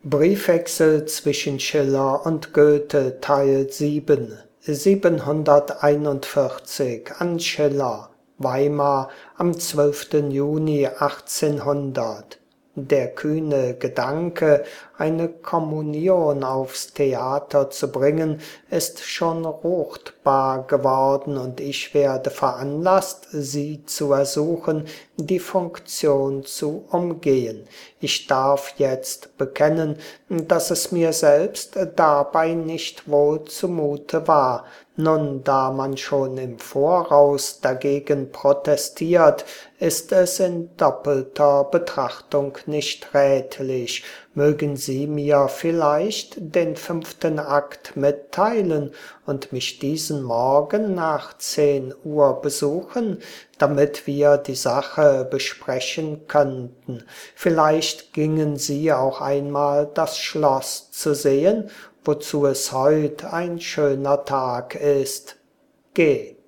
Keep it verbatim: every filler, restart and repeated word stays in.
Briefwechsel zwischen Schiller und Goethe Teil sieben siebenhunderteinundvierzig an Schiller, Weimar am zwölften Juni achtzehnhundert. Der kühne Gedanke, eine Kommunion aufs Theater zu bringen, ist schon ruchtbar geworden, und ich werde veranlasst, sie zu ersuchen, die Funktion zu umgehen. Ich darf jetzt bekennen, dass es mir selbst dabei nicht wohl zumute war. Nun, da man schon im Voraus dagegen protestiert, ist es in doppelter Betrachtung nicht rätlich. Mögen Sie mir vielleicht den fünften Akt mitteilen und mich diesen Morgen nach zehn Uhr besuchen, damit wir die Sache besprechen könnten. Vielleicht gingen Sie auch einmal das Schloss zu sehen, wozu es heut ein schöner Tag ist. Geh.